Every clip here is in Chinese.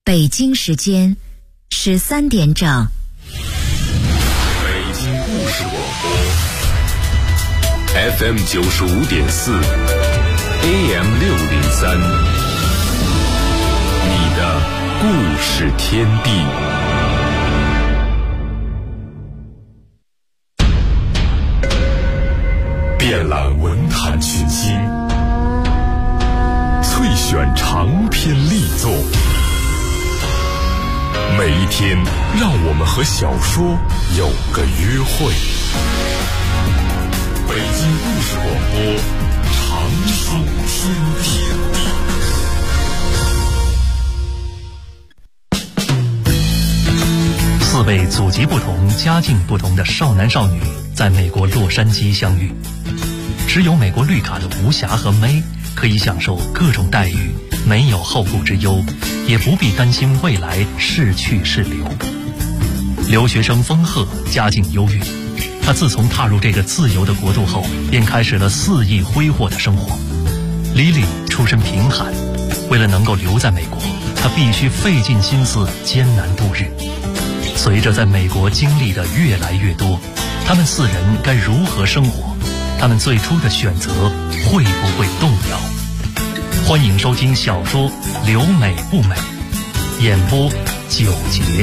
北京时间13点整。 北京故事广播 FM 95.4 AM 603，你的故事天地。遍览文坛群星，萃选长篇力作，每一天让我们和小说有个约会。北京故事广播，长寿天地。 4位祖籍不同、家境不同的少男少女在美国洛杉矶相遇。持有美国绿卡的吴霞和May可以享受各种待遇，没有后顾之忧，也不必担心未来是去是留。留学生丰鹤家境优越，他自从踏入这个自由的国度后，便开始了肆意挥霍的生活。Lily出身贫寒，为了能够留在美国，他必须费尽心思艰难度日。随着在美国经历的越来越多，他们4人该如何生活？他们最初的选择会不会动摇？欢迎收听小说《留美不美》，演播9节。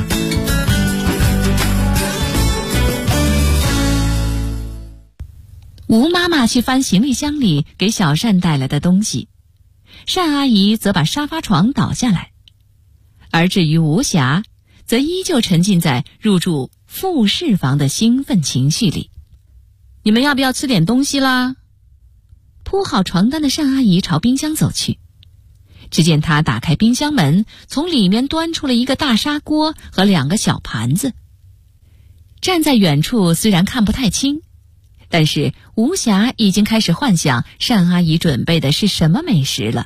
吴妈妈去翻行李箱里给小单带来的东西，单阿姨则把沙发床倒下来，而至于吴霞，则依旧沉浸在入住复式房的兴奋情绪里。你们要不要吃点东西啦？铺好床单的单阿姨朝冰箱走去，只见她打开冰箱门，从里面端出了一个大砂锅和2个小盘子。站在远处虽然看不太清，但是吴霞已经开始幻想单阿姨准备的是什么美食了。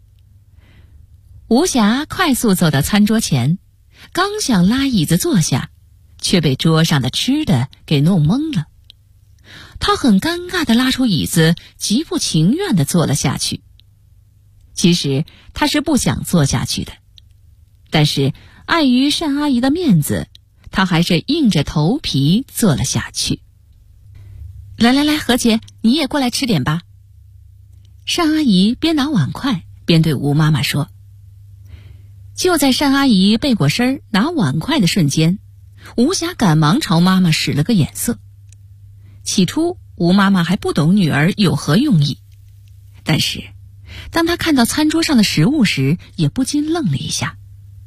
吴霞快速走到餐桌前，刚想拉椅子坐下，却被桌上的吃的给弄懵了。他很尴尬地拉出椅子，极不情愿地坐了下去。其实他是不想坐下去的，但是碍于单阿姨的面子，他还是硬着头皮坐了下去。来，何姐，你也过来吃点吧。单阿姨边拿碗筷边对吴妈妈说。就在单阿姨背过身拿碗筷的瞬间，吴霞赶忙朝妈妈使了个眼色。起初吴妈妈还不懂女儿有何用意，但是当她看到餐桌上的食物时，也不禁愣了一下。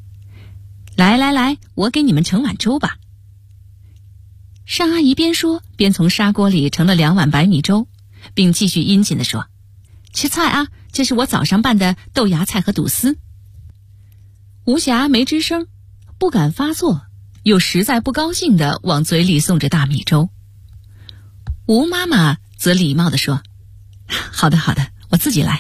来，我给你们盛碗粥吧。单阿姨边说边从砂锅里盛了2碗白米粥，并继续殷勤地说，吃菜啊，这是我早上拌的豆芽菜和肚丝。吴霞没吱声，不敢发作，又实在不高兴地往嘴里送着大米粥。吴妈妈则礼貌地说，好的，我自己来。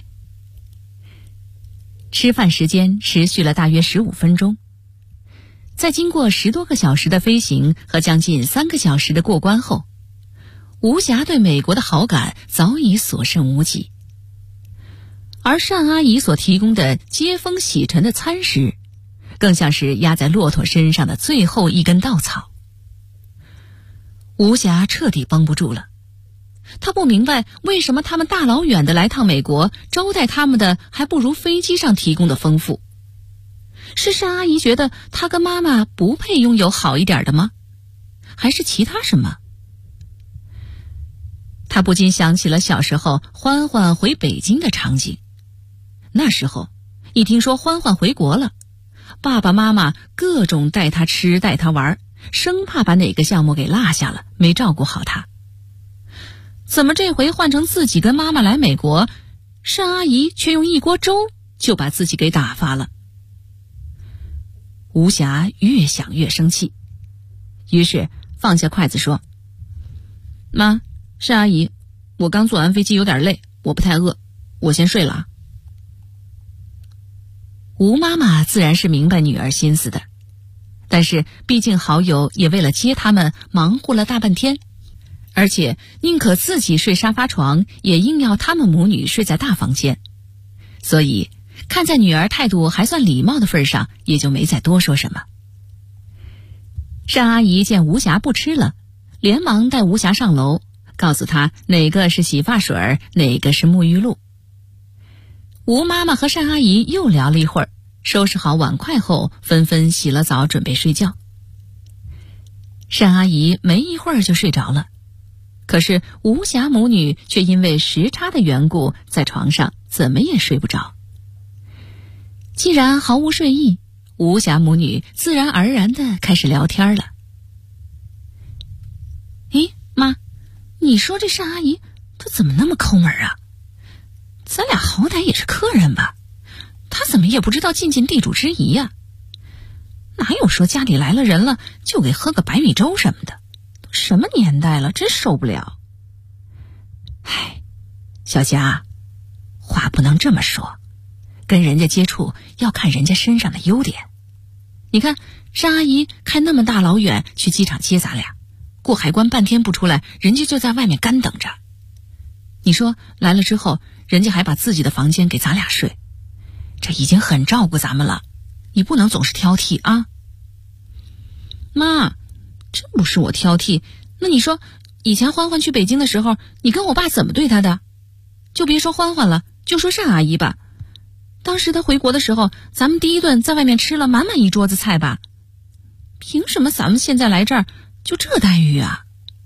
吃饭时间持续了大约15分钟，在经过10多个小时的飞行和将近3个小时的过关后，吴霞对美国的好感早已所剩无几，而单阿姨所提供的接风洗尘的餐食，更像是压在骆驼身上的最后一根稻草。吴霞彻底绷不住了，他不明白为什么他们大老远的来趟美国，招待他们的还不如飞机上提供的丰富。是单阿姨觉得她跟妈妈不配拥有好一点的吗？还是其他什么？他不禁想起了小时候欢欢回北京的场景。那时候一听说欢欢回国了，爸爸妈妈各种带他吃带他玩，生怕把哪个项目给落下了，没照顾好他。怎么这回换成自己跟妈妈来美国，单阿姨却用一锅粥就把自己给打发了？吴霞越想越生气，于是放下筷子说，妈，单阿姨，我刚坐完飞机有点累，我不太饿，我先睡了啊。吴妈妈自然是明白女儿心思的，但是毕竟好友也为了接他们忙活了大半天，而且宁可自己睡沙发床，也硬要他们母女睡在大房间，所以看在女儿态度还算礼貌的份上，也就没再多说什么。单阿姨见吴霞不吃了，连忙带吴霞上楼，告诉她哪个是洗发水，哪个是沐浴露。吴妈妈和单阿姨又聊了一会儿，收拾好碗筷后，纷纷洗了澡准备睡觉。单阿姨没一会儿就睡着了，可是吴霞母女却因为时差的缘故，在床上怎么也睡不着。既然毫无睡意，吴霞母女自然而然地开始聊天了。诶，妈，你说这单阿姨她怎么那么抠门啊？咱俩好歹也是客人吧，她怎么也不知道尽尽地主之谊呀？哪有说家里来了人了就给喝个白米粥什么的？什么年代了，真受不了。唉，小霞，话不能这么说，跟人家接触要看人家身上的优点。你看单阿姨开那么大老远去机场接咱俩，过海关半天不出来，人家就在外面干等着。你说来了之后，人家还把自己的房间给咱俩睡，这已经很照顾咱们了，你不能总是挑剔啊。妈，真不是我挑剔，那你说以前欢欢去北京的时候，你跟我爸怎么对他的？就别说欢欢了，就说单阿姨吧。当时他回国的时候，咱们第一顿在外面吃了满满一桌子菜吧，凭什么咱们现在来这儿就这待遇啊？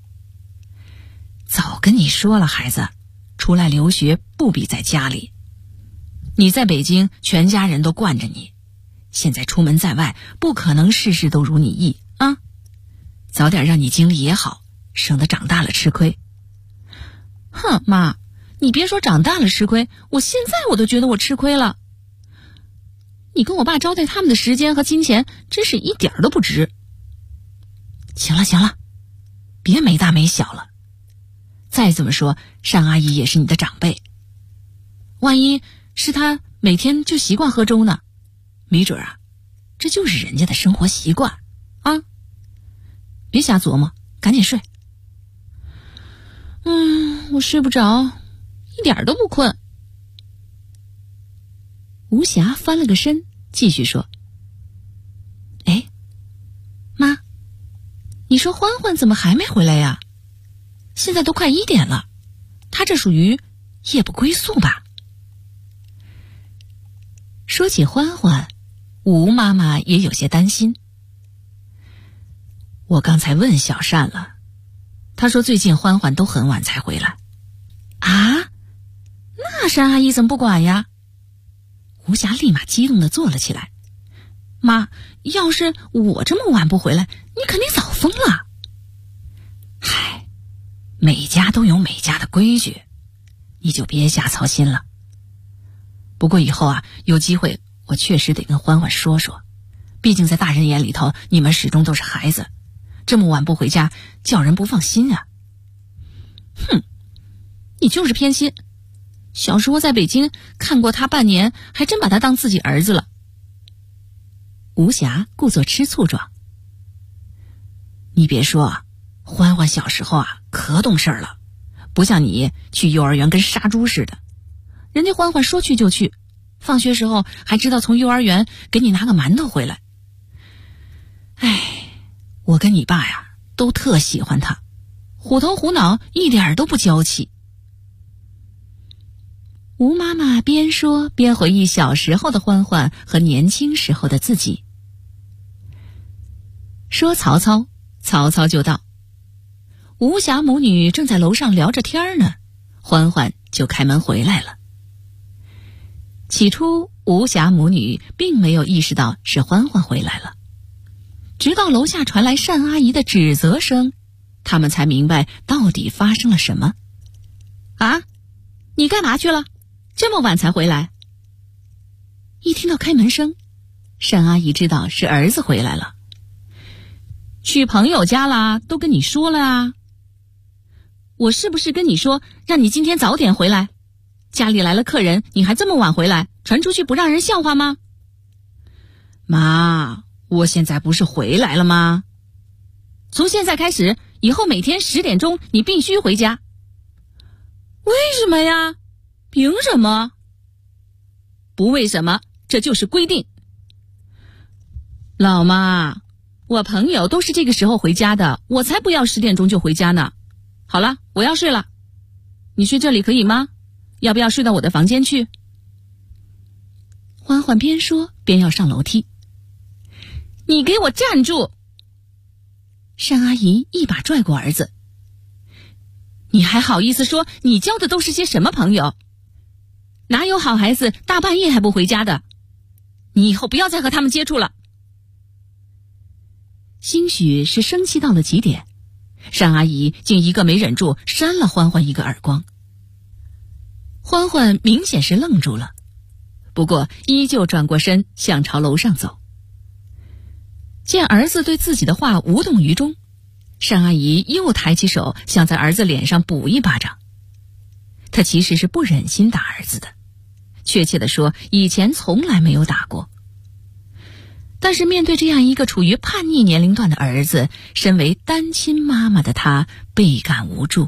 早跟你说了，孩子，出来留学不比在家里。你在北京全家人都惯着你，现在出门在外不可能事事都如你意啊。早点让你经历也好，省得长大了吃亏。哼，妈，你别说长大了吃亏，我现在我都觉得我吃亏了。你跟我爸招待他们的时间和金钱真是一点都不值。行了行了，别没大没小了。再这么说，单阿姨也是你的长辈，万一是她每天就习惯喝粥呢，没准啊，这就是人家的生活习惯啊。别瞎琢磨，赶紧睡。我睡不着，一点都不困。吴霞翻了个身，继续说：哎，妈，你说欢欢怎么还没回来呀？现在都快1点了，他这属于夜不归宿吧？说起欢欢，吴妈妈也有些担心。我刚才问小单了，她说最近欢欢都很晚才回来。啊？那单阿姨怎么不管呀？吴霞立马激动地坐了起来。妈，要是我这么晚不回来，你肯定早疯了。嗨，每家都有每家的规矩，你就别瞎操心了。不过以后啊，有机会我确实得跟欢欢说说，毕竟在大人眼里头，你们始终都是孩子，这么晚不回家，叫人不放心啊。哼，你就是偏心。小时候在北京看过他半年，还真把他当自己儿子了。吴霞故作吃醋状。你别说啊，欢欢小时候啊可懂事了，不像你去幼儿园跟杀猪似的。人家欢欢说去就去，放学时候还知道从幼儿园给你拿个馒头回来。哎，我跟你爸呀都特喜欢他，虎头虎脑，一点都不娇气。吴妈妈边说边回忆小时候的欢欢和年轻时候的自己。说曹操，曹操就到。吴霞母女正在楼上聊着天呢，欢欢就开门回来了。起初吴霞母女并没有意识到是欢欢回来了，直到楼下传来单阿姨的指责声，他们才明白到底发生了什么。啊，你干嘛去了？这么晚才回来？一听到开门声，单阿姨知道是儿子回来了。去朋友家啦，都跟你说了啊。我是不是跟你说让你今天早点回来？家里来了客人，你还这么晚回来，传出去不让人笑话吗？妈，我现在不是回来了吗？从现在开始，以后每天10点钟你必须回家。为什么呀？凭什么？ 不为什么，这就是规定。老妈，我朋友都是这个时候回家的，我才不要10点钟就回家呢。好了，我要睡了。你睡这里可以吗？要不要睡到我的房间去？欢欢边说边要上楼梯。你给我站住！单阿姨一把拽过儿子。你还好意思说你交的都是些什么朋友？哪有好孩子大半夜还不回家的？你以后不要再和他们接触了。兴许是生气到了极点，单阿姨竟一个没忍住扇了欢欢一个耳光。欢欢明显是愣住了，不过依旧转过身想朝楼上走。见儿子对自己的话无动于衷，单阿姨又抬起手想在儿子脸上补一巴掌。她其实是不忍心打儿子的，确切地说，以前从来没有打过。但是面对这样一个处于叛逆年龄段的儿子，身为单亲妈妈的她倍感无助。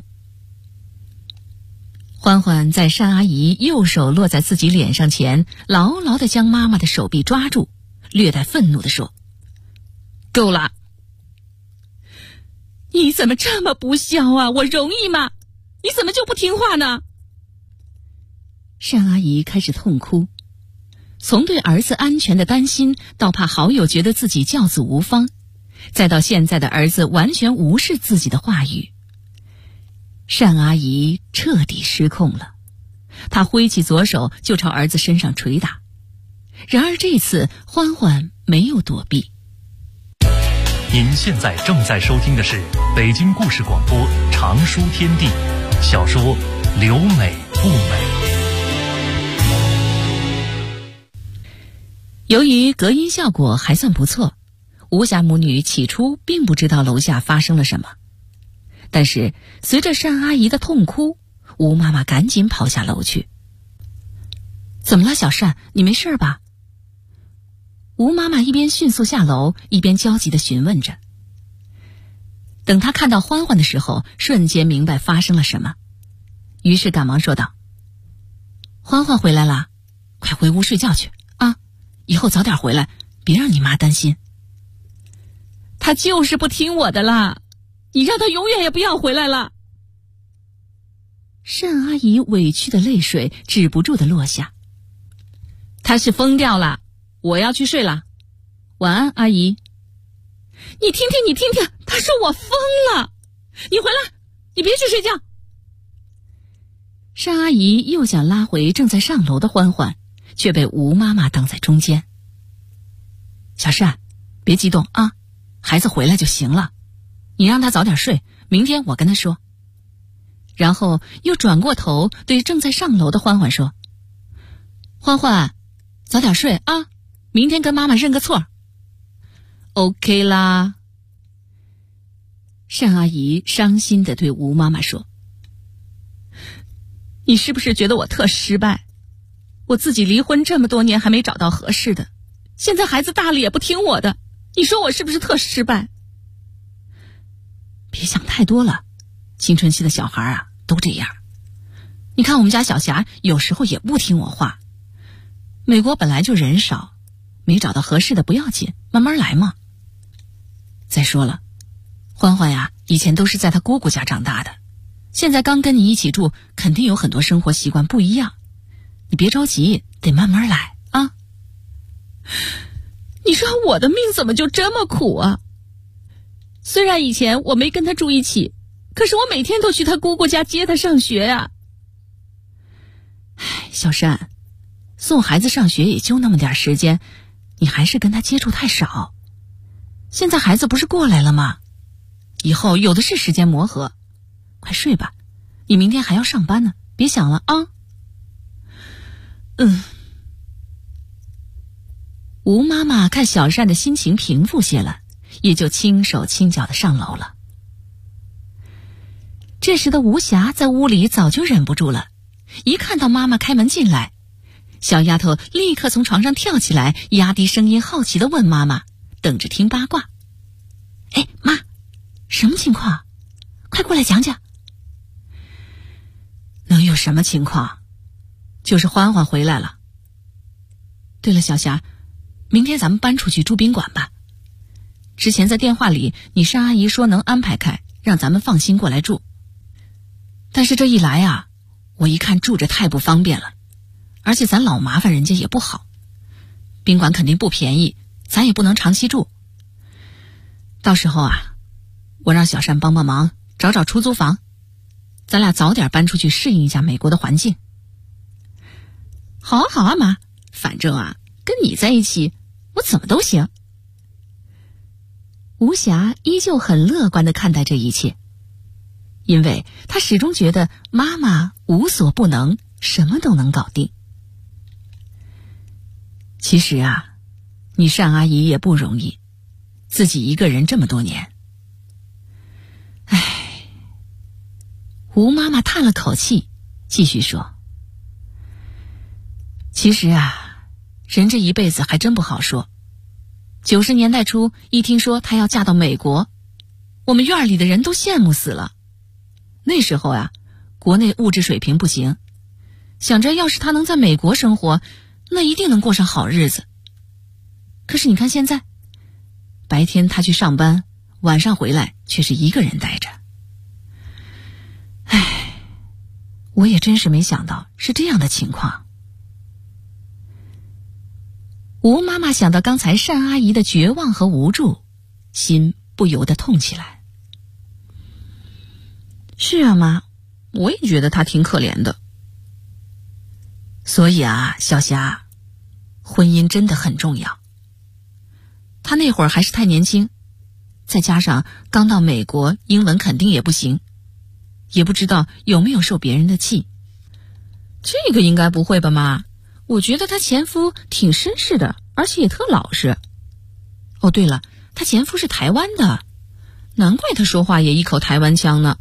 欢欢在单阿姨右手落在自己脸上前，牢牢地将妈妈的手臂抓住，略带愤怒地说：够了！你怎么这么不孝啊？我容易吗？你怎么就不听话呢？单阿姨开始痛哭，从对儿子安全的担心，到怕好友觉得自己教子无方，再到现在的儿子完全无视自己的话语，单阿姨彻底失控了。她挥起左手就朝儿子身上捶打。然而这次欢欢没有躲避。 您现在正在收听的是北京故事广播长书天地小说《留美不美》。 由于隔音效果还算不错，吴霞母女起初并不知道楼下发生了什么。但是随着单阿姨的痛哭，吴妈妈赶紧跑下楼去。怎么了，小单，你没事吧？吴妈妈一边迅速下楼，一边焦急地询问着。等她看到欢欢的时候，瞬间明白发生了什么，于是赶忙说道：欢欢回来了，快回屋睡觉去啊，以后早点回来，别让你妈担心。她就是不听我的啦，你让她永远也不要回来了。单阿姨委屈的泪水止不住地落下。她是疯掉了，我要去睡了，晚安，阿姨。你听听，她说我疯了，你回来，你别去睡觉。单阿姨又想拉回正在上楼的欢欢，却被吴妈妈挡在中间。小单，别激动啊，孩子回来就行了，你让他早点睡，明天我跟他说。然后又转过头对正在上楼的欢欢说：欢欢，早点睡啊，明天跟妈妈认个错。OK 啦。单阿姨伤心地对吴妈妈说：你是不是觉得我特失败？我自己离婚这么多年还没找到合适的，现在孩子大了也不听我的，你说我是不是特失败？别想太多了，青春期的小孩啊都这样。你看我们家小霞有时候也不听我话。美国本来就人少，没找到合适的不要紧，慢慢来嘛。再说了，欢欢呀，以前都是在他姑姑家长大的，现在刚跟你一起住，肯定有很多生活习惯不一样，你别着急，得慢慢来啊。你说我的命怎么就这么苦啊？虽然以前我没跟他住一起，可是我每天都去他姑姑家接他上学呀。小单，送孩子上学也就那么点时间，你还是跟他接触太少。现在孩子不是过来了吗？以后有的是时间磨合，快睡吧，你明天还要上班呢，别想了啊。吴妈妈看小单的心情平复些了，也就轻手轻脚的上楼了。这时的吴霞在屋里早就忍不住了，一看到妈妈开门进来，小丫头立刻从床上跳起来，压低声音好奇地问妈妈，等着听八卦。哎，妈，什么情况？快过来讲讲。能有什么情况？就是欢欢回来了。 对了，小霞，明天咱们搬出去住宾馆吧。之前在电话里，你单阿姨说能安排开，让咱们放心过来住。但是这一来啊，我一看住着太不方便了，而且咱老麻烦人家也不好。宾馆肯定不便宜，咱也不能长期住。到时候啊，我让小单帮帮忙，找找出租房，咱俩早点搬出去适应一下美国的环境。好啊好啊妈，反正啊跟你在一起我怎么都行。吴霞依旧很乐观地看待这一切，因为她始终觉得妈妈无所不能，什么都能搞定。其实啊，你单阿姨也不容易，自己一个人这么多年。唉，吴妈妈叹了口气，继续说，其实啊，人这一辈子还真不好说。90年代初，一听说她要嫁到美国，我们院里的人都羡慕死了。那时候啊，国内物质水平不行，想着要是她能在美国生活，那一定能过上好日子。可是你看现在，白天她去上班，晚上回来却是一个人待着。唉，我也真是没想到是这样的情况。吴妈妈想到刚才单阿姨的绝望和无助，心不由得痛起来。是啊妈，我也觉得她挺可怜的。所以啊，小霞，婚姻真的很重要。她那会儿还是太年轻，再加上刚到美国，英文肯定也不行，也不知道有没有受别人的气。这个应该不会吧妈？我觉得她前夫挺绅士的，而且也特老实。哦对了，她前夫是台湾的，难怪她说话也一口台湾腔呢。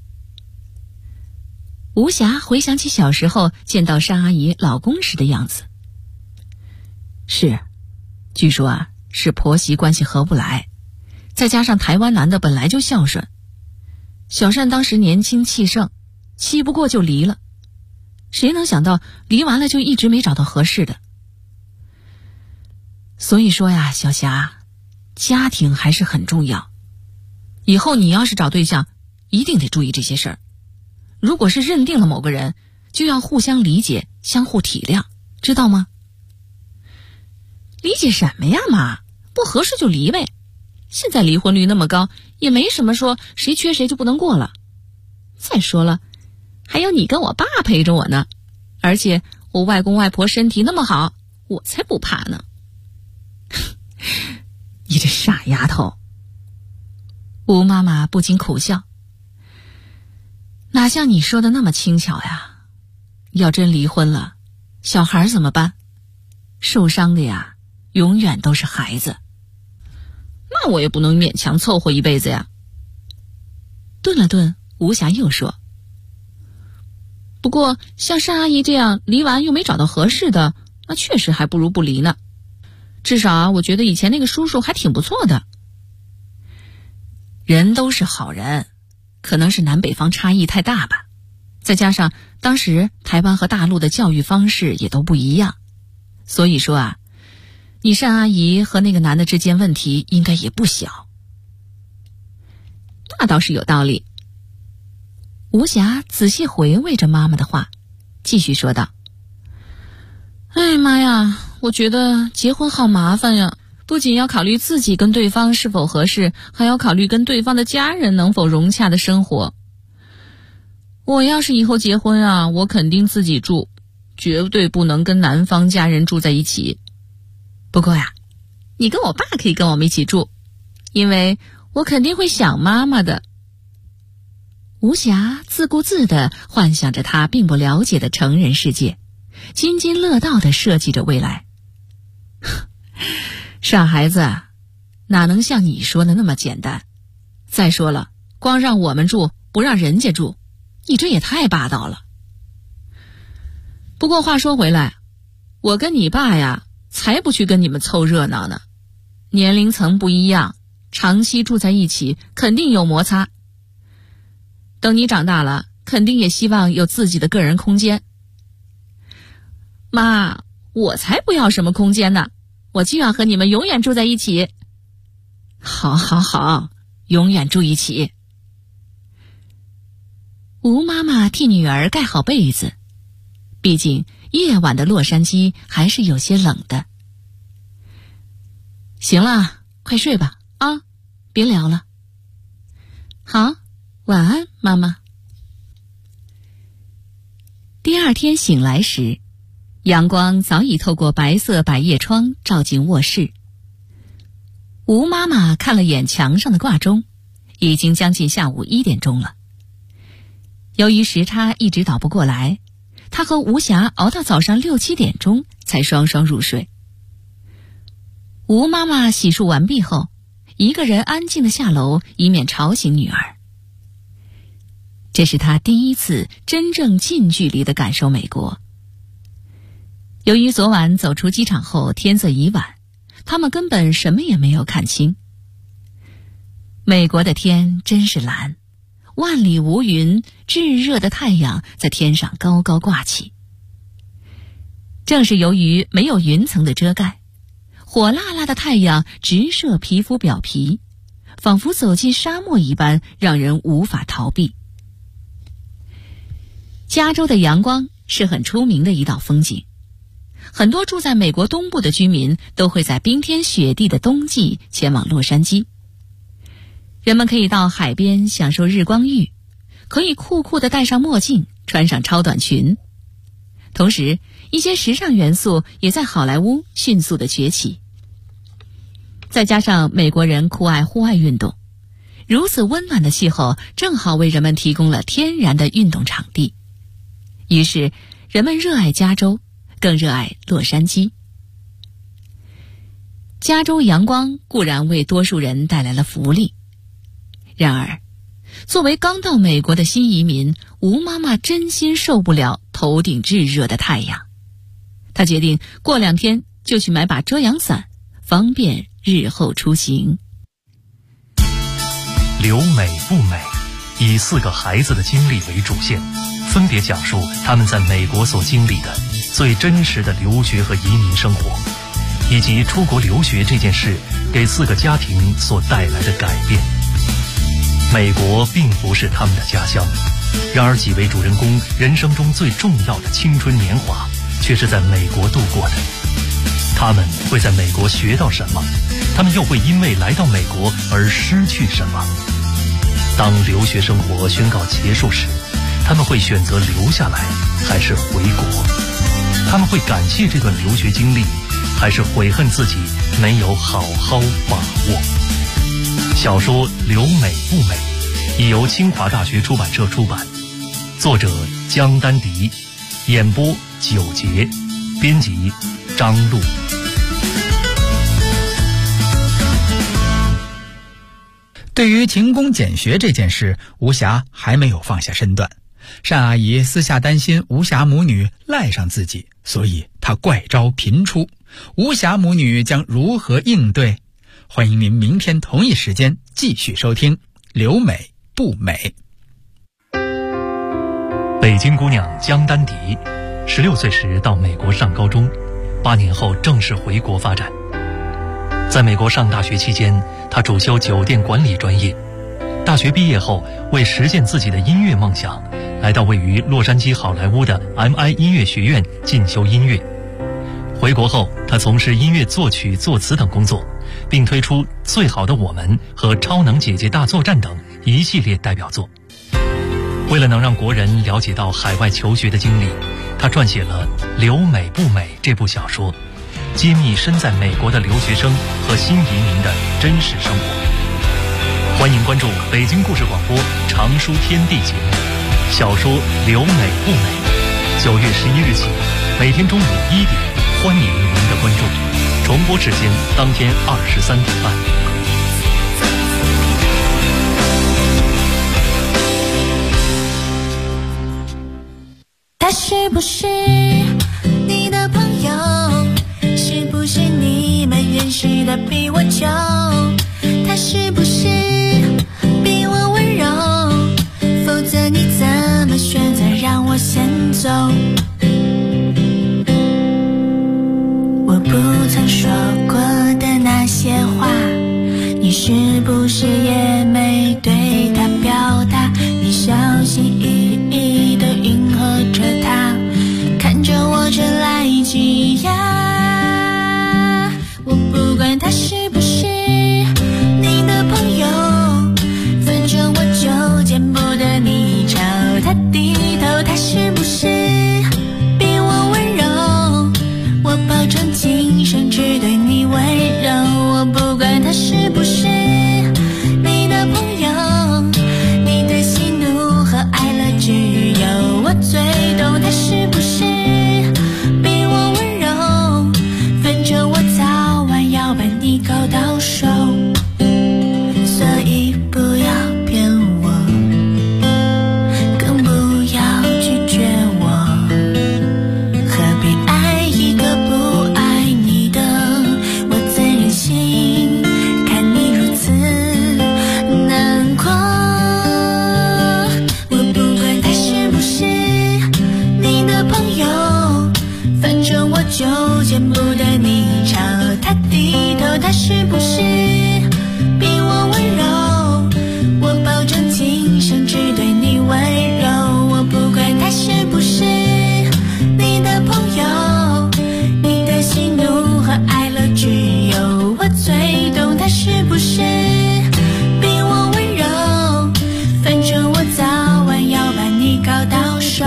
吴霞回想起小时候见到单阿姨老公时的样子。是，据说啊是婆媳关系合不来，再加上台湾男的本来就孝顺，小单当时年轻气盛，气不过就离了。谁能想到离完了就一直没找到合适的。所以说呀，小霞，家庭还是很重要。以后你要是找对象，一定得注意这些事儿。如果是认定了某个人，就要互相理解，相互体谅，知道吗？理解什么呀妈？不合适就离呗。现在离婚率那么高，也没什么说谁缺谁就不能过了。再说了，还有你跟我爸陪着我呢，而且我外公外婆身体那么好，我才不怕呢。你这傻丫头。吴妈妈不禁苦笑，哪像你说的那么轻巧呀？要真离婚了，小孩怎么办？受伤的呀，永远都是孩子。那我也不能勉强凑合一辈子呀。顿了顿，吴霞又说，不过像单阿姨这样离完又没找到合适的，那确实还不如不离呢。至少啊，我觉得以前那个叔叔还挺不错的。人都是好人，可能是南北方差异太大吧，再加上当时台湾和大陆的教育方式也都不一样，所以说啊，你单阿姨和那个男的之间问题应该也不小。那倒是有道理。吴霞仔细回味着妈妈的话，继续说道，哎妈呀，我觉得结婚好麻烦呀，不仅要考虑自己跟对方是否合适，还要考虑跟对方的家人能否融洽的生活。我要是以后结婚啊，我肯定自己住，绝对不能跟男方家人住在一起。不过呀，你跟我爸可以跟我们一起住，因为我肯定会想妈妈的。吴霞自顾自地幻想着她并不了解的成人世界，津津乐道地设计着未来。傻孩子，哪能像你说的那么简单？再说了，光让我们住，不让人家住，你这也太霸道了。不过话说回来，我跟你爸呀，才不去跟你们凑热闹呢。年龄层不一样，长期住在一起，肯定有摩擦。等你长大了，肯定也希望有自己的个人空间。妈， 我才不要什么空间呢，我就要和你们永远住在一起。好好好，永远住一起。吴妈妈替女儿盖好被子，毕竟夜晚的洛杉矶还是有些冷的。行了，快睡吧啊，别聊了。好，晚安，妈妈。第二天醒来时，阳光早已透过白色百叶窗照进卧室。吴妈妈看了眼墙上的挂钟，已经将近下午1点钟了。由于时差一直倒不过来，她和吴霞熬到早上6、7点钟才双双入睡。吴妈妈洗漱完毕后，一个人安静地下楼，以免吵醒女儿。这是她第一次真正近距离地感受美国。由于昨晚走出机场后天色已晚，他们根本什么也没有看清。美国的天真是蓝，万里无云，炙热的太阳在天上高高挂起。正是由于没有云层的遮盖，火辣辣的太阳直射皮肤表皮，仿佛走进沙漠一般，让人无法逃避。加州的阳光是很出名的一道风景，很多住在美国东部的居民都会在冰天雪地的冬季前往洛杉矶。人们可以到海边享受日光浴，可以酷酷地戴上墨镜，穿上超短裙。同时，一些时尚元素也在好莱坞迅速地崛起。再加上美国人酷爱户外运动，如此温暖的气候正好为人们提供了天然的运动场地。于是，人们热爱加州，更热爱洛杉矶。加州阳光固然为多数人带来了福利，然而，作为刚到美国的新移民，吴妈妈真心受不了头顶炙热的太阳。她决定过2天就去买把遮阳伞，方便日后出行。 留美不美，以4个孩子的经历为主线，分别讲述他们在美国所经历的最真实的留学和移民生活，以及出国留学这件事给4个家庭所带来的改变。美国并不是他们的家乡，然而几位主人公人生中最重要的青春年华却是在美国度过的。他们会在美国学到什么？他们又会因为来到美国而失去什么？当留学生活宣告结束时，他们会选择留下来还是回国？他们会感谢这段留学经历，还是悔恨自己没有好好把握？小说《留美不美》已由清华大学出版社出版，作者江丹迪，演播9节，编辑张璐。 对于勤工俭学这件事，吴霞还没有放下身段。单阿姨私下担心吴霞母女赖上自己，所以她怪招频出。吴霞母女将如何应对？欢迎您明天同一时间继续收听《留美不美》。 北京姑娘江丹迪，16岁时到美国上高中，8年后正式回国发展。在美国上大学期间，她主修酒店管理专业。大学毕业后，为实现自己的音乐梦想，来到位于洛杉矶好莱坞的 MI 音乐学院进修音乐。回国后，她从事音乐作曲、作词等工作，并推出《最好的我们》和《超能姐姐大作战》等一系列代表作。为了能让国人了解到海外求学的经历，她撰写了《留美不美》这部小说，揭秘身在美国的留学生和新移民的真实生活。欢迎关注北京故事广播常书天地节目，小说《留美不美》，9月11日起，每天中午1点，欢迎您的关注。重播时间当天23点半。 他是不是你的朋友？是不是你们认识的比我久？他是不是比我温柔？否则你怎么选择让我先走？ 是不是比我温柔？我保证今生只对你温柔。我不管他是不是你的朋友，你的喜怒和哀乐只有我最懂。他是不是比我温柔？反正我早晚要把你搞到手。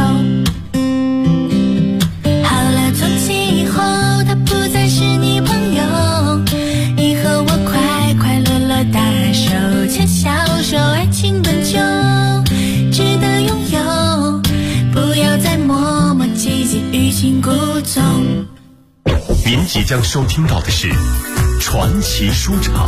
好了，从今以后他不再是你朋友，以后我快快乐乐大手牵小手，爱情本就值得拥有，不要再磨磨唧唧欲擒故纵。 您即将收听到的是传奇书场。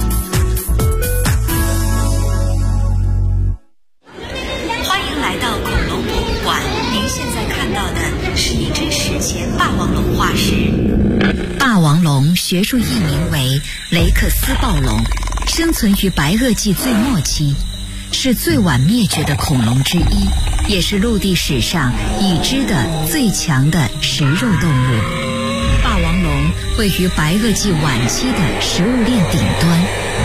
欢迎来到恐龙博物馆，您现在看到的是一只史前霸王龙化石。霸王龙学术译名为雷克斯暴龙，生存于白垩纪最末期，是最晚灭绝的恐龙之一，也是陆地史上已知的最强的食肉动物。霸王龙位于白垩纪晚期的食物链顶端。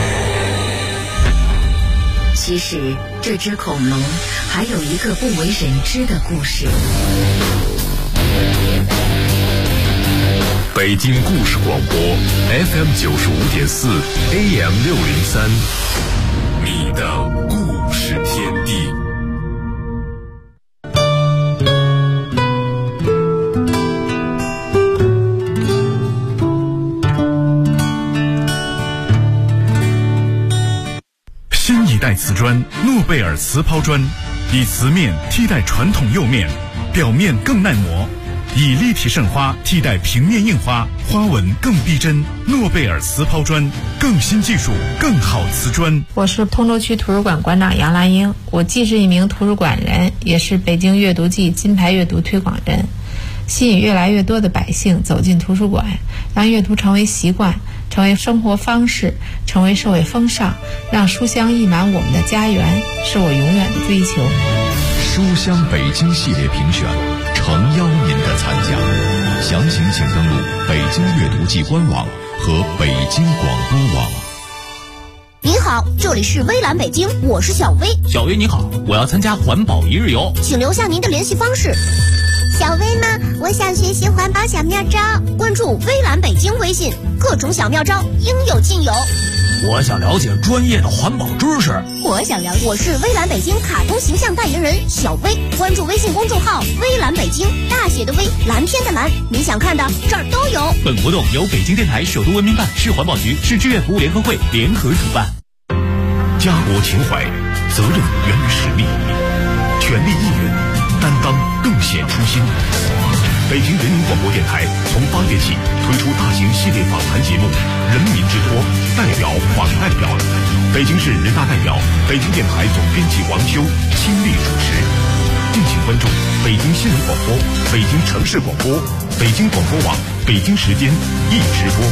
其实这只恐龙还有一个不为人知的故事。 北京故事广播 FM 95.4 AM 603，你的故事天地。新一代瓷砖诺贝尔瓷抛砖，以瓷面替代传统釉面，表面更耐磨，以立体渗花替代平面印花，花纹更逼真。诺贝尔瓷抛砖，更新技术，更好瓷砖。 我是通州区图书馆馆长杨兰英，我既是一名图书馆人，也是北京阅读季金牌阅读推广人，吸引越来越多的百姓走进图书馆，让阅读成为习惯，成为生活方式，成为社会风尚，让书香溢满我们的家园，是我永远的追求。 书香北京系列评选诚邀您的参加，详情请登录北京阅读季官网和北京广播网。 您好，这里是微蓝北京，我是小薇。 小薇你好，我要参加环保一日游， 请留下您的联系方式。小薇吗？我想学习环保小妙招，关注微蓝北京微信，各种小妙招应有尽有。 我想了解专业的环保知识。 我是微蓝北京卡通形象代言人小薇，关注微信公众号微蓝北京，大写的微，蓝天的蓝，你想看的这儿都有。 本活动由北京电台首都文明办、市环保局、市志愿服务联合会联合主办。 家国情怀，责任源于使命，权力义勇，担当更显初心。北京人民广播电台从8月起推出大型系列访谈节目《人民之托》，代表访代表。北京市人大代表、北京电台总编辑王修亲力主持。敬请关注北京新闻广播、北京城市广播、北京广播网、北京时间一直播。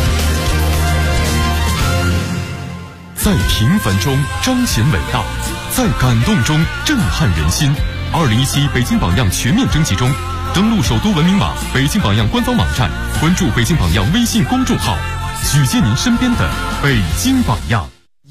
在平凡中彰显伟大，在感动中震撼人心。2017北京榜样全面征集中，登录首都文明网、北京榜样官方网站，关注北京榜样微信公众号，举荐您身边的北京榜样。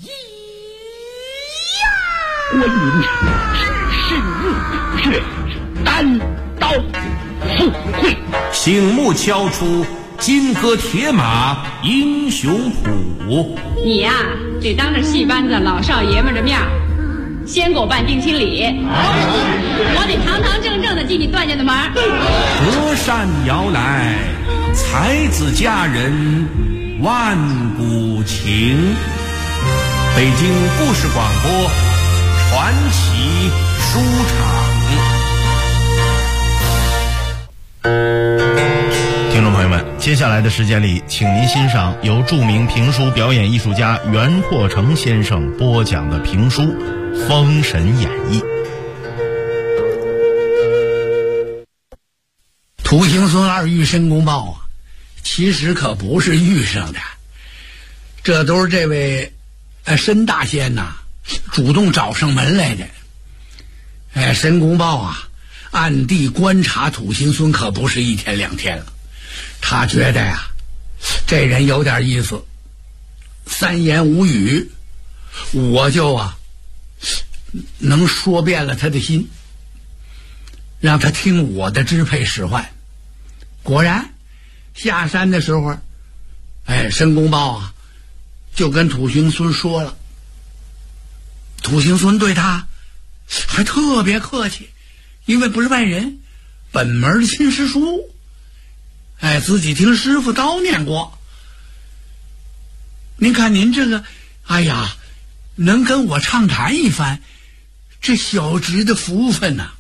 我以身入血，单刀赴会， 醒目敲出金戈铁马英雄谱。 你呀，得当着戏班子老少爷们的面先给我办定亲礼，我得堂堂正正的进你段家的门。 隔山摇来，才子佳人万古情。北京故事广播传奇书场。 听众朋友们，接下来的时间里，请您欣赏由著名评书表演艺术家袁阔成先生播讲的评书《封神演义》。 土行孙二遇申公豹啊，其实可不是遇上的，这都是这位申大仙呐主动找上门来的。申公豹啊，暗地观察土行孙可不是一天两天了，他觉得呀，这人有点意思， 三言五语，我就能说遍了他的心，让他听我的支配使唤。果然下山的时候，申公豹就跟土行孙说了。土行孙对他还特别客气，因为不是外人，本门的亲师叔，自己听师傅叨念过。您看您这个，能跟我畅谈一番，这小侄的福分呐。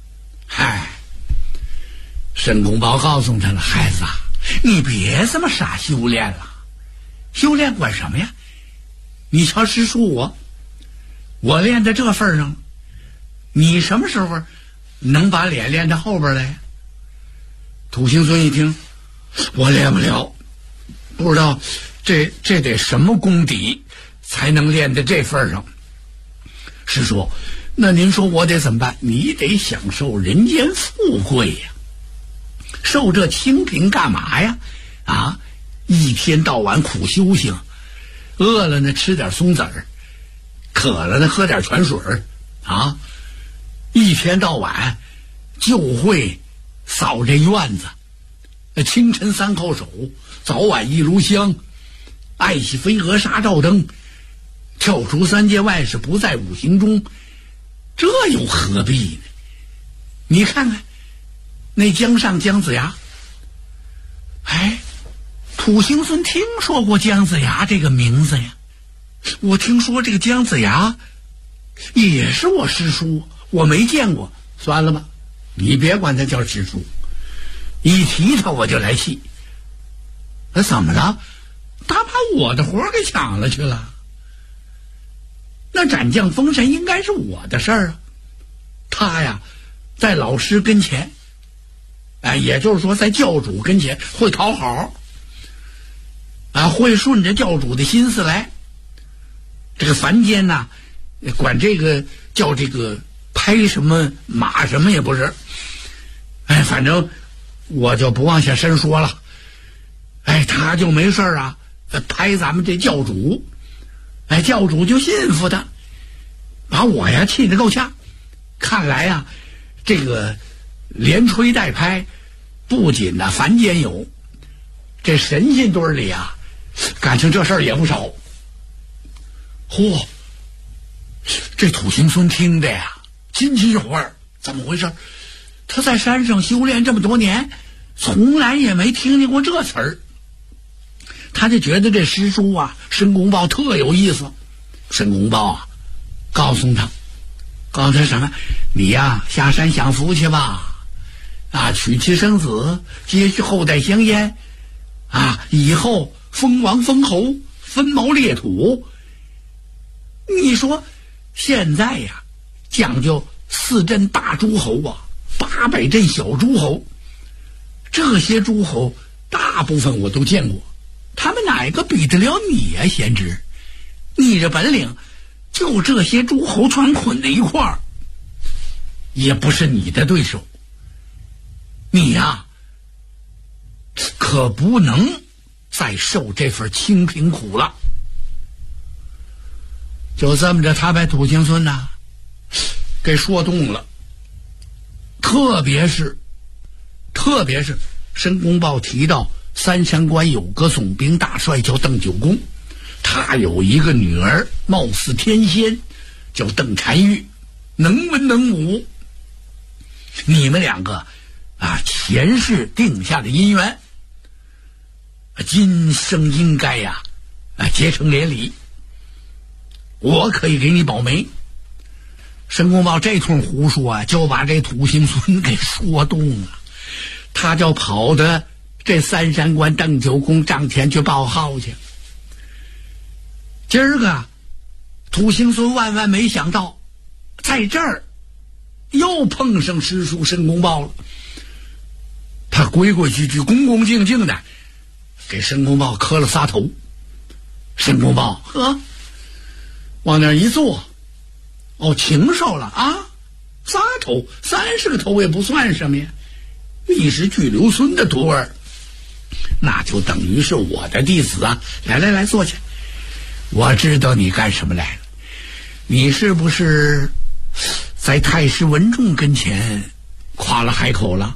申公豹告诉他了，孩子你别这么傻修炼了，修炼管什么呀？你瞧师叔我练到这份上，你什么时候能把脸练到后边来呀？土行孙一听，我练不了，不知道这得什么功底才能练到这份上。师叔，那您说我得怎么办？你得享受人间富贵呀，受这清贫干嘛呀？一天到晚苦修行，饿了呢吃点松子儿，渴了呢喝点泉水儿，一天到晚就会扫这院子，清晨3叩首，早晚1炉香，爱惜飞蛾杀照灯，跳出3界外事，不在5行中，这又何必呢？你看看那江上姜子牙，土行孙听说过姜子牙这个名字呀。我听说这个姜子牙也是我师叔，我没见过。算了吧，你别管他叫师叔，一提他我就来气。怎么了？他把我的活给抢了去了。那斩将封神应该是我的事儿他呀在老师跟前，也就是说在教主跟前会讨好，会顺着教主的心思来。这个凡间呐，管这个叫这个拍什么马什么也不是。反正我就不往下深说了。他就没事拍咱们这教主，教主就信服他，把我气得够呛。看来这个连吹带拍不仅凡间有，这神仙堆里感情这事儿也不少。嚯，这土行孙听的津津有味。怎么回事？他在山上修炼这么多年，从来也没听见过这词儿。他就觉得这师叔申公豹特有意思。申公豹告诉他什么？你下山享福去吧，娶妻生子，接续后代香烟，以后封王封侯，分茅裂土。你说现在讲究4镇大诸侯800镇小诸侯，这些诸侯大部分我都见过，他们哪个比得了你贤侄？你这本领就这些诸侯全捆在一块儿，也不是你的对手。你可不能再受这份清贫苦了。就这么着，他把土行孙给说动了。特别是申公豹提到三山关有个总兵大帅叫邓九公，他有一个女儿貌似天仙，叫邓婵玉，能文能武。你们2个前世定下的姻缘，今生应该结成连理，我可以给你保媒。申公豹这通胡说就把这土行孙给说动了，他就跑到这三山关邓九公帐前去报号去。今儿个土行孙万万没想到，在这儿又碰上师叔申公豹了。他规规矩矩恭恭敬敬的给申公豹磕了仨头。申公豹往那儿一坐，禽兽了仨头，30个头也不算什么呀，你是巨留孙的徒儿，那就等于是我的弟子来坐下。 我知道你干什么来了，你是不是在太师文仲跟前夸了海口了？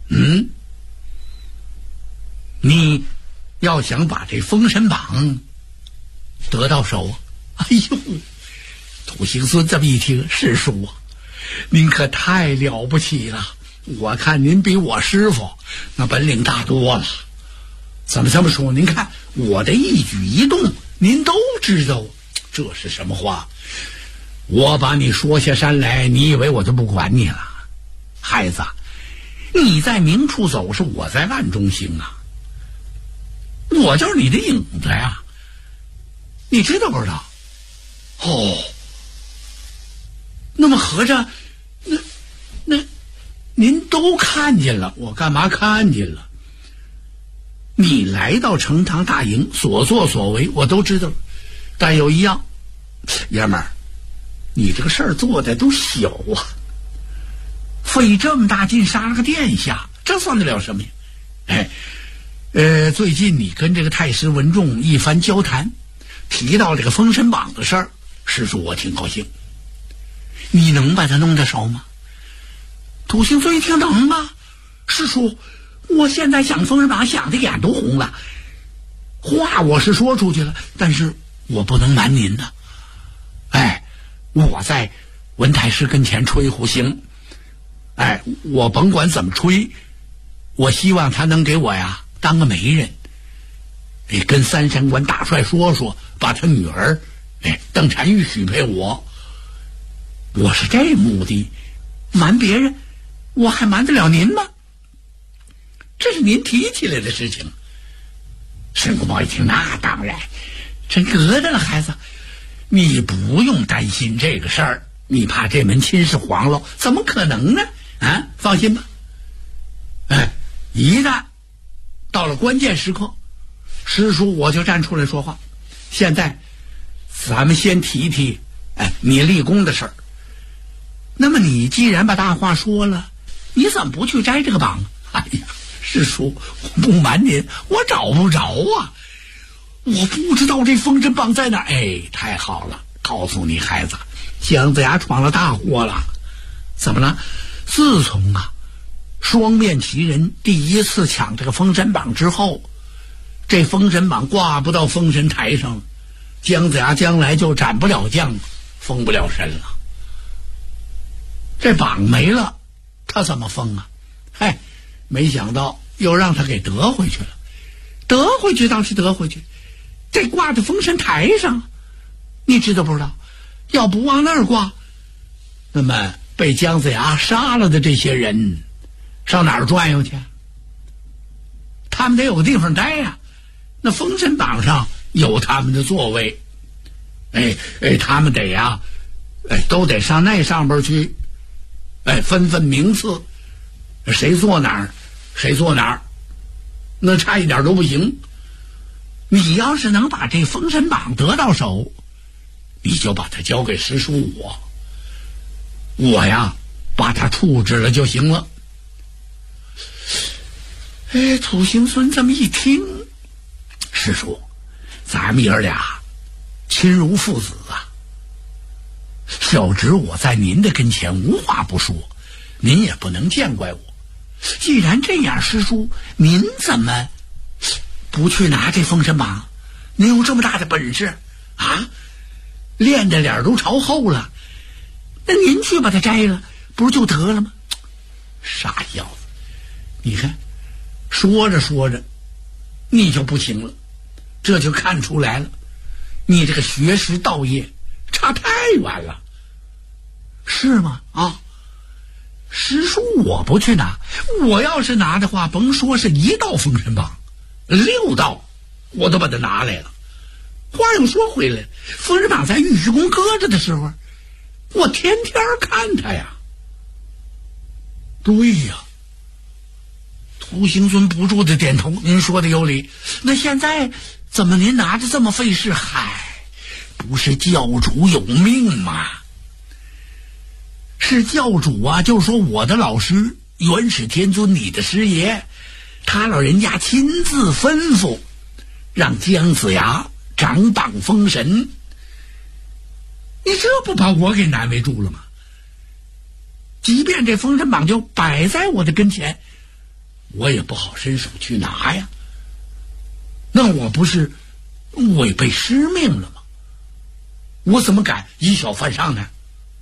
你要想把这封神榜得到手啊？哎呦，土行孙这么一听，师叔啊，您可太了不起了，我看您比我师傅那本领大多了。怎么这么说？您看我的一举一动您都知道，这是什么话？我把你说下山来，你以为我就不管你了？孩子，你在明处走，是我在暗中行啊，我就是你的影子呀，你知道不知道？哦，那么合着那您都看见了，我干嘛看见了？你来到成堂大营所作所为我都知道了，但有一样，爷们儿，你这个事儿做的都小啊，费这么大劲杀了个殿下，这算得了什么呀？最近你跟这个太师文仲一番交谈，提到这个封神榜的事儿，师叔我挺高兴。你能把它弄得熟吗？土行孙一听能啊，师叔，我现在想封神榜想的眼都红了，话我是说出去了，但是我不能瞒您的。我在文太师跟前吹胡行，我甭管怎么吹，我希望他能给我呀当个媒人，跟三山关大帅说，把他女儿邓婵玉许配我。我是这目的，瞒别人我还瞒得了您吗？这是您提起来的事情。申公豹一听，那当然，真讹的了，孩子，你不用担心这个事儿，你怕这门亲事黄了，怎么可能呢？放心吧。一旦到了关键时刻，师叔我就站出来说话。现在咱们先提提你立功的事儿。那么你既然把大话说了，你怎么不去摘这个榜？哎呀，师叔，我不瞒您，我找不着啊，我不知道这封神榜在哪。太好了，告诉你孩子，姜子牙闯了大祸了。怎么了？自从双面旗人第一次抢这个封神榜之后，这封神榜挂不到封神台上，姜子牙将来就斩不了将，封不了神了。这榜没了，他怎么封啊？没想到又让他给得回去了。得回去倒是得回去，这挂在封神台上，你知道不知道？要不往那儿挂，那么被姜子牙杀了的这些人上哪儿转悠去？他们得有个地方待呀。那封神榜上有他们的座位，他们得都得上那上边去，分名次，谁坐哪儿谁坐哪儿，那差一点都不行。你要是能把这封神榜得到手，你就把它交给师叔我呀把它处置了就行了。土行孙这么一听，师叔，咱们爷俩亲如父子啊，小侄我在您的跟前无话不说，您也不能见怪我。既然这样，师叔您怎么不去拿这封神榜？您有这么大的本事啊，练的脸都朝后了，那您去把它摘了不是就得了吗？傻小子，你看说着说着你就不行了，这就看出来了，你这个学识道业差太远了。是吗？师叔我不去拿，我要是拿的话，甭说是1道封神榜，6道我都把它拿来了。话又说回来，封神榜在玉虚宫搁着的时候，我天天看它呀。对呀，土行孙不住的点头，您说的有理。那现在怎么您拿着这么费事？不是教主有命吗？是教主啊，就说我的老师元始天尊，你的师爷，他老人家亲自吩咐，让姜子牙掌榜封神，你这不把我给难为住了吗？即便这封神榜就摆在我的跟前，我也不好伸手去拿呀。那我不是违背师命了吗？我怎么敢以小犯上呢？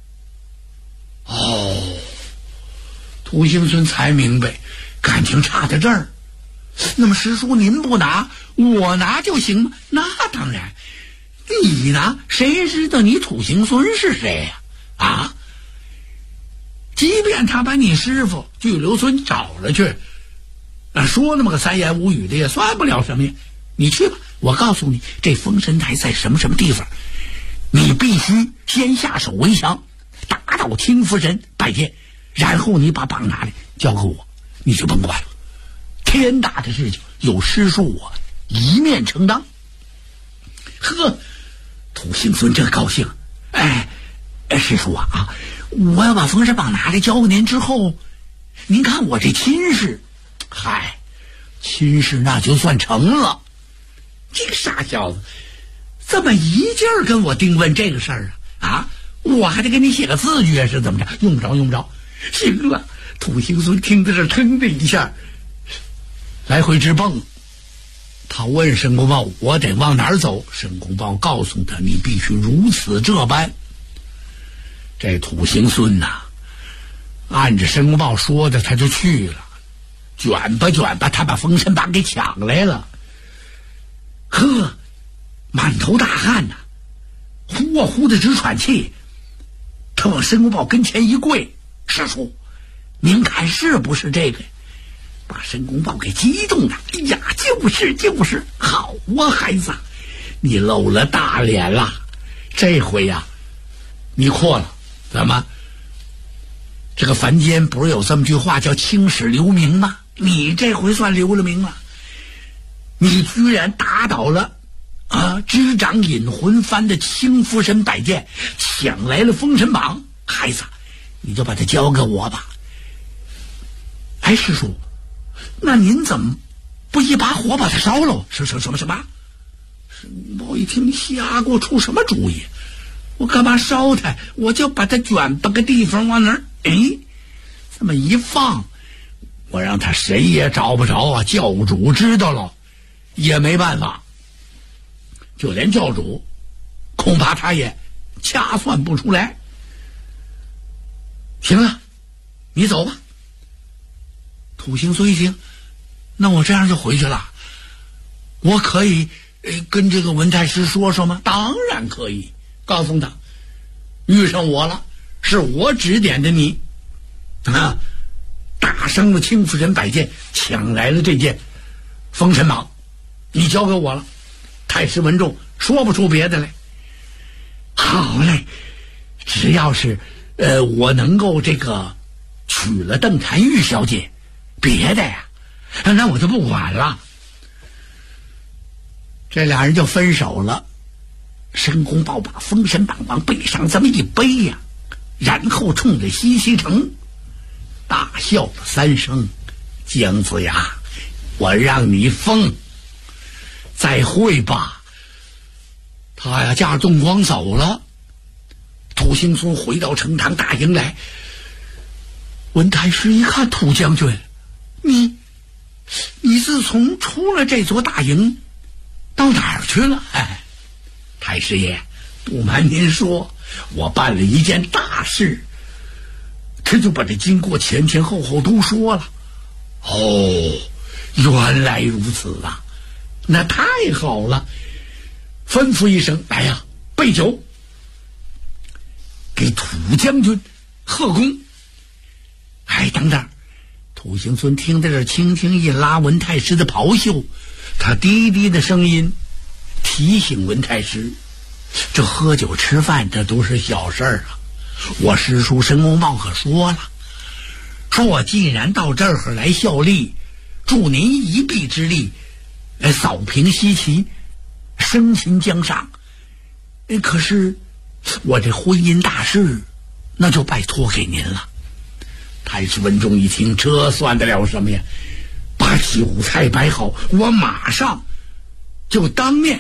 哦，土行孙才明白，感情差在这儿。那么师叔您不拿，我拿就行吗？那当然，你拿，谁知道你土行孙是谁呀？啊！即便他把你师傅巨留孙找了去，说那么个三言五语的也算不了什么呀。你去吧，我告诉你，这封神台在什么什么地方，你必须先下手为强，打倒青福神拜见，然后你把榜拿来交给我，你就甭管了。天大的事情有师叔我一面承当。呵，土行孙这高兴。师叔啊，我要把封神榜拿来交给您之后，您看我这亲事，嗨，亲事那就算成了。这个傻小子这么一劲儿跟我定问这个事儿啊，我还得给你写个字据是怎么着？用不着。行了，土行孙听到这腾的一下来回直蹦。他问申公豹我得往哪儿走，申公豹告诉他你必须如此这般。这土行孙呐，按着申公豹说的他就去了，卷吧他把封神榜给抢来了。呵，满头大汗呐，呼的直喘气。他往申公豹跟前一跪，师叔您看是不是这个？把申公豹给激动的，哎呀，就是好啊，孩子，你露了大脸了，这回呀你阔了。怎么这个凡间不是有这么句话叫青史留名吗？你这回算留了名了，你居然打倒了执掌引魂幡的青福神摆件，抢来了封神榜。孩子，你就把它交给我吧。哎，师叔，那您怎么不一把火把它烧了？什么？申公豹一听，你瞎给我出什么主意？我干嘛烧它？我就把它卷吧个地方往哪儿？这么一放，我让他谁也找不着啊！教主知道了也没办法，就连教主恐怕他也掐算不出来。行了，你走吧。土行孙一听，那我这样就回去了，我可以跟这个文太师说说吗？当然可以，告诉他遇上我了，是我指点的你打伤了青福神摆件，抢来了这件封神榜，你交给我了。太师文仲说不出别的来。好嘞，只要是我能够这个娶了邓婵玉小姐，别的呀那我就不管了。这俩人就分手了。申公豹把封神榜往背上这么一背呀，然后冲着西西城大笑了3声：“姜子牙，我让你疯，再会吧。”他呀驾纵光走了。土行孙回到城堂大营来，文太师一看土将军，你自从出了这座大营到哪儿去了？太师爷，不瞒您说，我办了一件大事。他就把这经过前后都说了。原来如此啊，那太好了。吩咐一声，来呀，备酒，给土将军贺功。等等，土行孙听在这，轻轻一拉文太师的袍袖，他低低的声音提醒文太师，这喝酒吃饭这都是小事啊。我师叔申公豹可说了，说我既然到这儿来效力，助您一臂之力，扫平西岐，生擒江上。可是我这婚姻大事那就拜托给您了。太师文仲一听，这算得了什么呀？把酒菜摆好，我马上就当面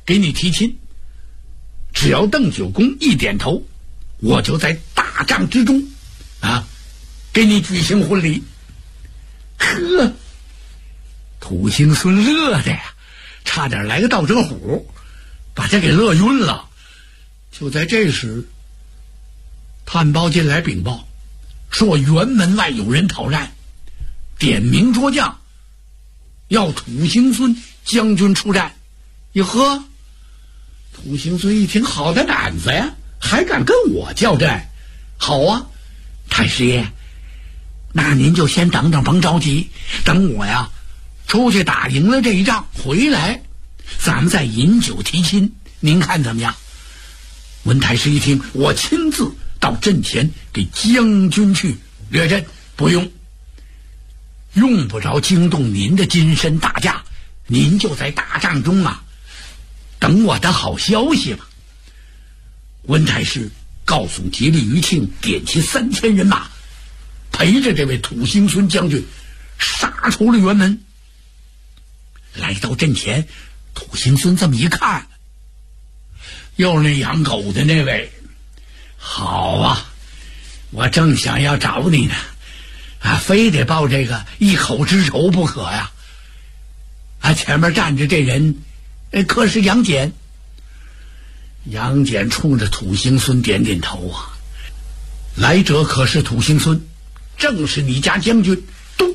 给你提亲，只要邓九公一点头，我就在大帐之中给你举行婚礼。呵，土行孙乐的呀，差点来个倒折虎，把他给乐晕了。就在这时，探报进来禀报，说辕门外有人讨战，点名捉将，要土行孙将军出战。哟呵，土行孙一听，好的胆子呀，还敢跟我较战？好啊，太师爷，那您就先等等，甭着急，等我呀出去打赢了这一仗回来，咱们再饮酒提亲，您看怎么样？文太师一听，我亲自到阵前给将军去掠阵。不用，用不着惊动您的金身大驾，您就在大帐中等我的好消息吧。文太师告诉吉利余庆，点齐3000人马，陪着这位土行孙将军杀出了辕门。来到阵前，土行孙这么一看，又是那养狗的那位。好啊，我正想要找你呢，非得报这个一口之仇不可呀。前面站着这人可是杨戬。杨戬冲着土行孙点点头来者可是土行孙，正是你家将军。都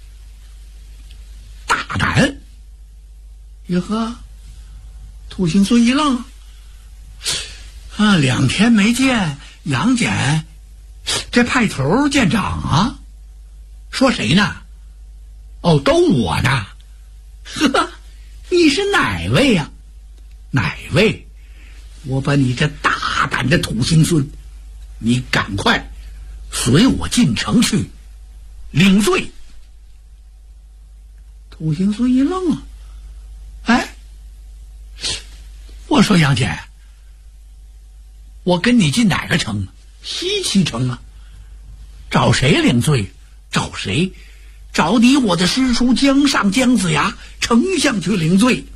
大胆！哟呵，土行孙一愣，2天没见，杨戬这派头见长说谁呢？哦，都我呢。呵，你是哪位呀？哪位？我把你这大胆的土行孙，你赶快随我进城去领罪。土行孙一愣我说杨戬，我跟你进哪个城？西岐城找谁领罪？找谁？找你我的师叔江上姜子牙丞相去领罪。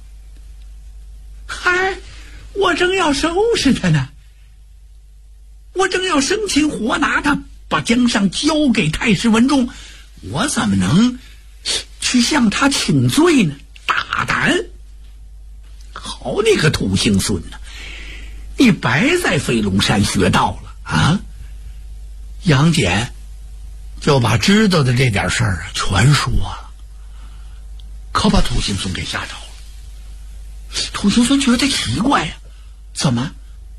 我正要收拾他呢，我正要生擒活拿他，把江上交给太师文仲，我怎么能去向他请罪呢？大胆！好你个土行孙你白在飞龙山学到了杨戬就把知道的这点事儿全说了，可把土行孙给吓着了。土行孙觉得奇怪怎么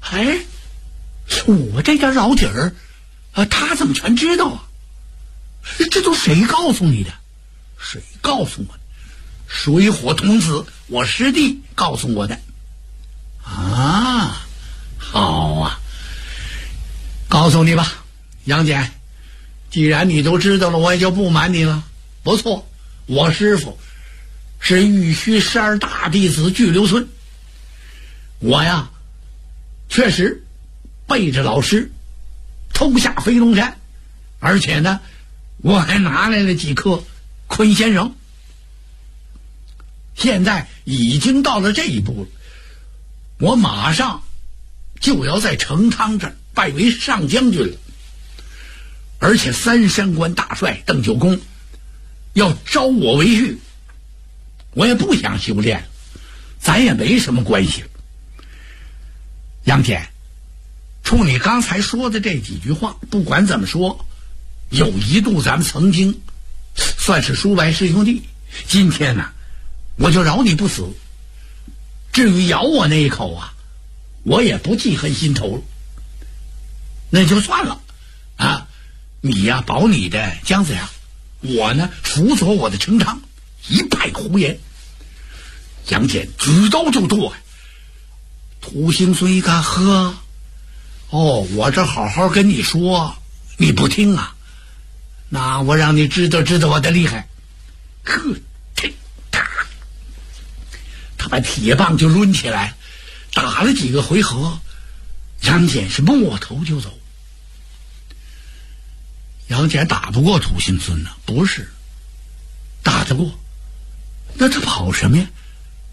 我这点老底儿他怎么全知道这都谁告诉你的？谁告诉我的？水火童子，我师弟告诉我的。好告诉你吧，杨戬，既然你都知道了，我也就不瞒你了。不错，我师父是玉虚12大弟子巨留孙，我呀确实背着老师偷下飞龙山，而且呢我还拿来了几颗坤仙绳。现在已经到了这一步了，我马上就要在成汤这儿拜为上将军了，而且3山关大帅邓九公要招我为婿，我也不想修炼了，咱也没什么关系了。杨戬，冲你刚才说的这几句话，不管怎么说，有一度咱们曾经算是叔伯师兄弟，今天呢我就饶你不死。至于咬我那一口我也不记恨心头了，那就算了你呀保你的姜子牙，我呢辅佐我的成汤，一派胡言。杨戬举刀就剁土行孙一看，我这好好跟你说你不听那我让你知道知道我的厉害。他把铁棒就抡起来，打了几个回合，杨戬是摸头就走。杨戬打不过土行孙不是打得过，那他跑什么呀？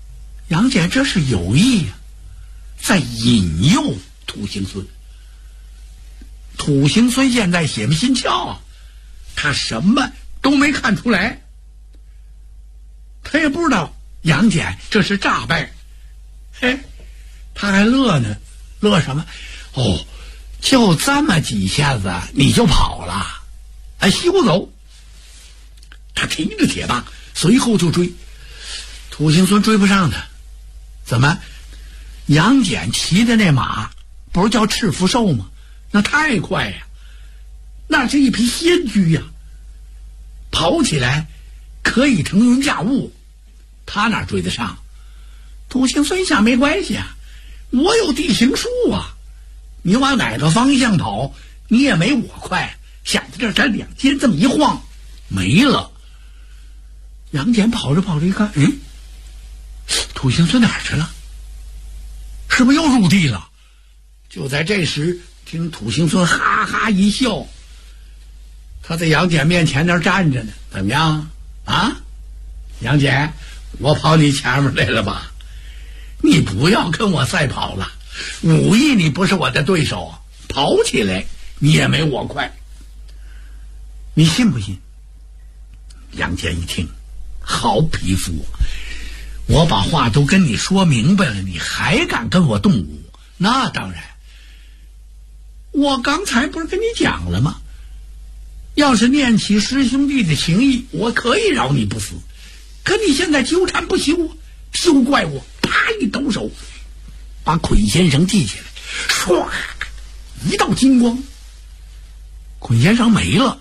杨戬这是有意在引诱土行孙。土行孙现在血不心窍，他什么都没看出来，他也不知道杨戬这是诈败。他还乐呢，乐什么？就这么几下子你就跑了，休走！他提着铁棒随后就追，土行孙追不上他。怎么？杨戬骑的那马不是叫赤福兽吗？那太快呀，那是一匹仙驹呀，跑起来可以腾云驾雾，他哪追得上？土行孙想没关系啊，我有地形术啊，你往哪个方向跑你也没我快。想在这儿，他两肩这么一晃没了。杨戬跑着跑着一看，土行孙哪儿去了？是不是又入地了？就在这时，听土行孙哈哈一笑，他在杨戬面前那儿站着呢。怎么样啊，杨戬，我跑你前面来了吧？你不要跟我赛跑了，武艺你不是我的对手，跑起来你也没我快。你信不信？杨戬一听，好匹夫，我把话都跟你说明白了，你还敢跟我动武？那当然，我刚才不是跟你讲了吗？要是念起师兄弟的情谊，我可以饶你不死，可你现在纠缠不休，休怪我！啪一抖手，把捆先生系起来，唰一道金光，捆先生没了。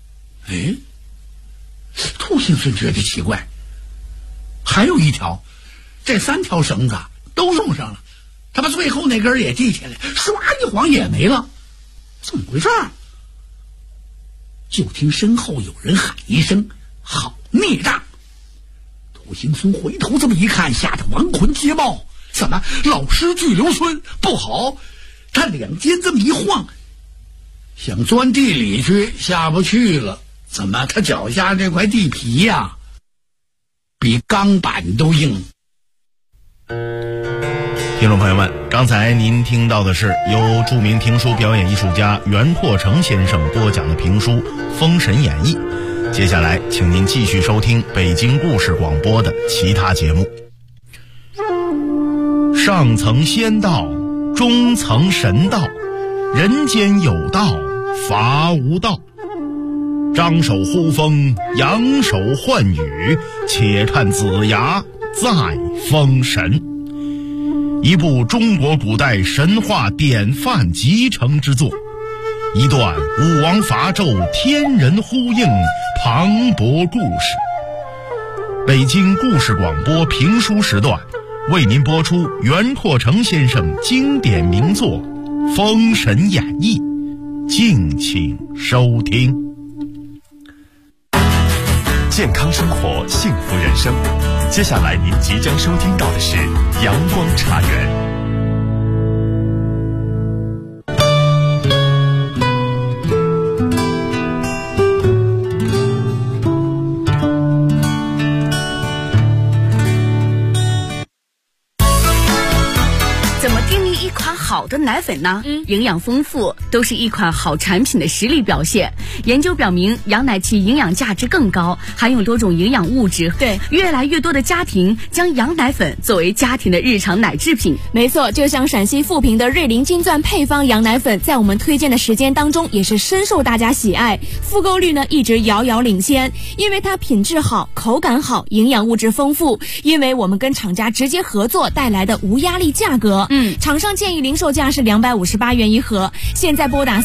土行孙觉得奇怪，还有一条，这3条绳子都用上了，他把最后那根也系起来，唰一晃也没了，怎么回事？就听身后有人喊一声：“好孽障！”土行孙回头这么一看，吓得亡魂皆冒。怎么老师巨留孙？不好！他两肩这么一晃，想钻地里去，下不去了。怎么他脚下这块地皮呀，比钢板都硬。 听众朋友们，刚才您听到的是由著名评书表演艺术家袁拓成先生播讲的评书《封神演义》。接下来请您继续收听北京故事广播的其他节目。上层仙道，中层神道，人间有道，伐无道。张手呼风，扬手唤雨，且看子牙再封神。一部中国古代神话典范集成之作，一段武王伐纣天人呼应磅礴故事。北京故事广播评书时段为您播出袁拓成先生经典名作《封神演义》，敬请收听。 健康生活，幸福人生。接下来您即将收听到的是阳光茶园。 好的奶粉呢，营养丰富，都是一款好产品的实力表现。研究表明，羊奶其营养价值更高，含有多种营养物质。对，越来越多的家庭将羊奶粉作为家庭的日常奶制品。 没错，就像陕西富平的瑞麟金钻配方羊奶粉，在我们推荐的时间当中也是深受大家喜爱，复购率呢一直遥遥领先，因为它品质好，口感好，营养物质丰富。因为我们跟厂家直接合作带来的无压力价格，厂商建议零售价是258元一盒，现在拨打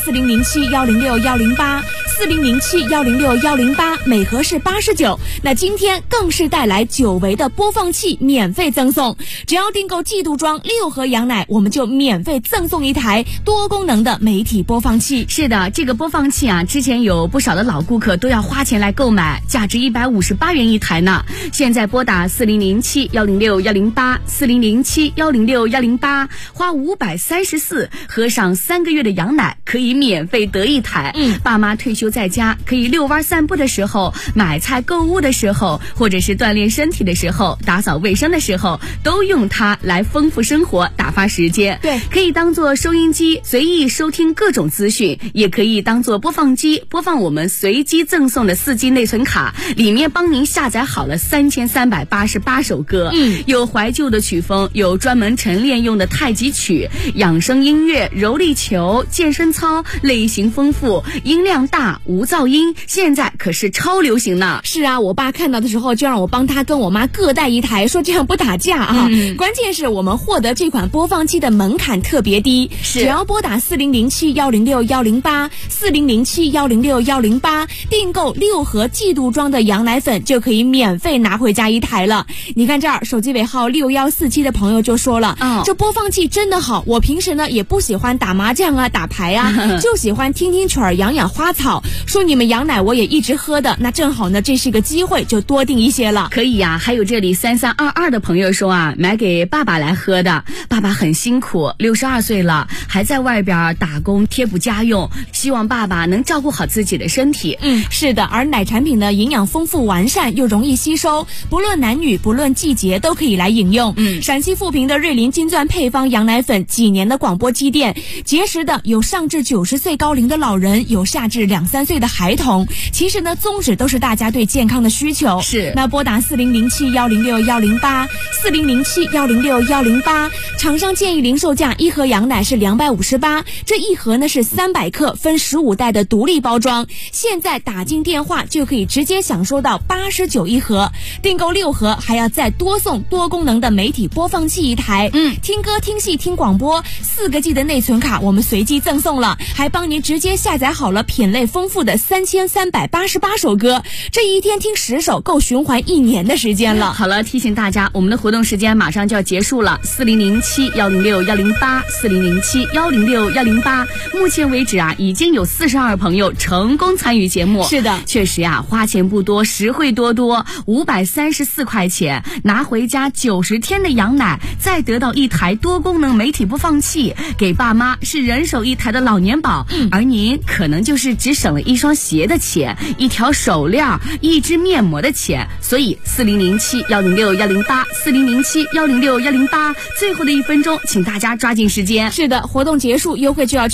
4007-106-108，4007-106-108，每盒是89。那今天更是带来久违的播放器免费赠送，只要订购季度装6盒羊奶，我们就免费赠送一台多功能的媒体播放器。 是的，这个播放器啊，之前有不少的老顾客都要花钱来购买，价值158元一台呢。现在拨打4007-106-108，4007-106-108， 花534喝上3个月的羊奶，可以免费得一台。爸妈退休在家，可以遛弯散步的时候、买菜购物的时候，或者是锻炼身体的时候、打扫卫生的时候，都用它来丰富生活，打发时间。 对， 可以当做收音机，随意收听各种资讯，也可以当做播放机，播放我们随机赠送的4G 内存卡，里面帮您下载好了3388首歌。有怀旧的曲风，有专门晨练用的太极曲、养生音乐、柔力球、健身操，类型丰富，音量大，无噪音，现在可是超流行呢。 是啊，我爸看到的时候就让我帮他跟我妈各带一台，说这样不打架啊。关键是我们获得这款播放器的门槛特别低，只要拨打4007-106-108，4007-106-108，订购6盒季度装的羊奶粉，就可以免费拿回家一台了。你看这儿，手机尾号6147的朋友就说了，这播放器真的好，我平时呢也不喜欢打麻将啊、打牌啊，就喜欢听听曲儿、养养花草。说你们羊奶我也一直喝的，那正好呢，这是个机会，就多订一些了。 可以呀，还有这里3322的朋友说啊，买给爸爸来喝的，爸爸很辛苦，62岁了，还在外边打工贴补家用，希望爸爸能照顾好自己的身体。 是的，而奶产品呢，营养丰富完善又容易吸收，不论男女不论季节都可以来饮用。陕西富平的瑞麟金钻配方羊奶粉，几年的广播积淀，结识的有上至90岁高龄的老人，有下至2、3岁的孩童。其实呢，宗旨都是大家对健康的需求。 是， 那拨打4007-106-108，4007-106-108，厂商建议零售价1盒羊奶是258，这1盒呢是300克，分15袋的独立包装。现在打进电话就可以直接享受到89一盒，订购6盒还要再多送多功能的媒体播放器一台。听歌、听戏、听广播，4个G 的内存卡我们随机赠送了，还帮您直接下载好了品类丰富的3388首歌，这一天听10首够循环1年的时间了。 好了，提醒大家，我们的活动时间马上就要结束了，4007-106-108，4007-106-108。目前为止啊，已经有42朋友成功参与节目。 是的， 确实啊，花钱不多，实惠多多，534块钱拿回家90天的羊奶，再得到一台多功能媒体播放器，给爸妈是人手一台的老年宝。而您可能就是只省了一双鞋的钱、一条手链、一支面膜的钱。所以4007-106-108，4007-106-108，最后的1分钟，请大家抓紧时间。 是的，活动结束，优惠就要